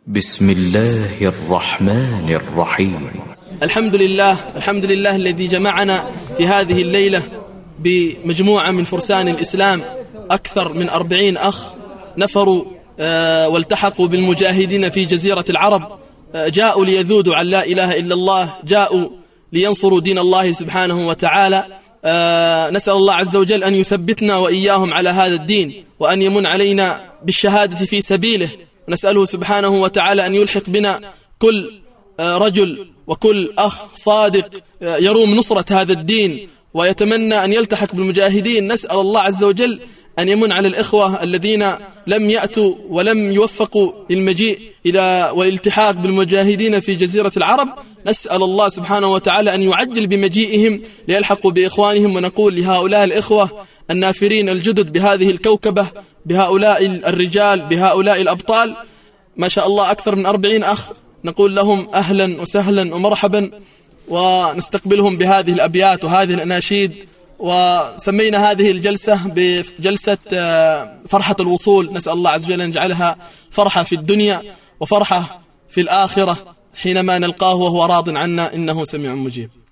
بسم الله الرحمن الرحيم. الحمد لله الذي جمعنا في هذه الليلة بمجموعة من فرسان الإسلام، أكثر من 40 أخ نفروا والتحقوا بالمجاهدين في جزيرة العرب، جاءوا ليذودوا عن لا إله إلا الله، جاءوا لينصروا دين الله سبحانه وتعالى. نسأل الله عز وجل أن يثبتنا وإياهم على هذا الدين، وأن يمن علينا بالشهادة في سبيله. نسأله سبحانه وتعالى أن يلحق بنا كل رجل وكل أخ صادق يروم نصرة هذا الدين ويتمنى أن يلتحق بالمجاهدين. نسأل الله عز وجل أن يمن على الإخوة الذين لم يأتوا ولم يوفقوا للمجيء إلى والالتحاق بالمجاهدين في جزيرة العرب. نسأل الله سبحانه وتعالى أن يعجل بمجيئهم ليلحقوا بإخوانهم، ونقول لهؤلاء الإخوة النافرين الجدد بهذه الكوكبة، بهؤلاء الرجال، بهؤلاء الأبطال، ما شاء الله أكثر من 40 أخ، نقول لهم أهلا وسهلا ومرحبا، ونستقبلهم بهذه الأبيات وهذه الأناشيد. وسمينا هذه الجلسة بجلسة فرحة الوصول. نسأل الله عز وجل أن يجعلها فرحة في الدنيا وفرحة في الآخرة حينما نلقاه وهو راض عنا، إنه سميع مجيب.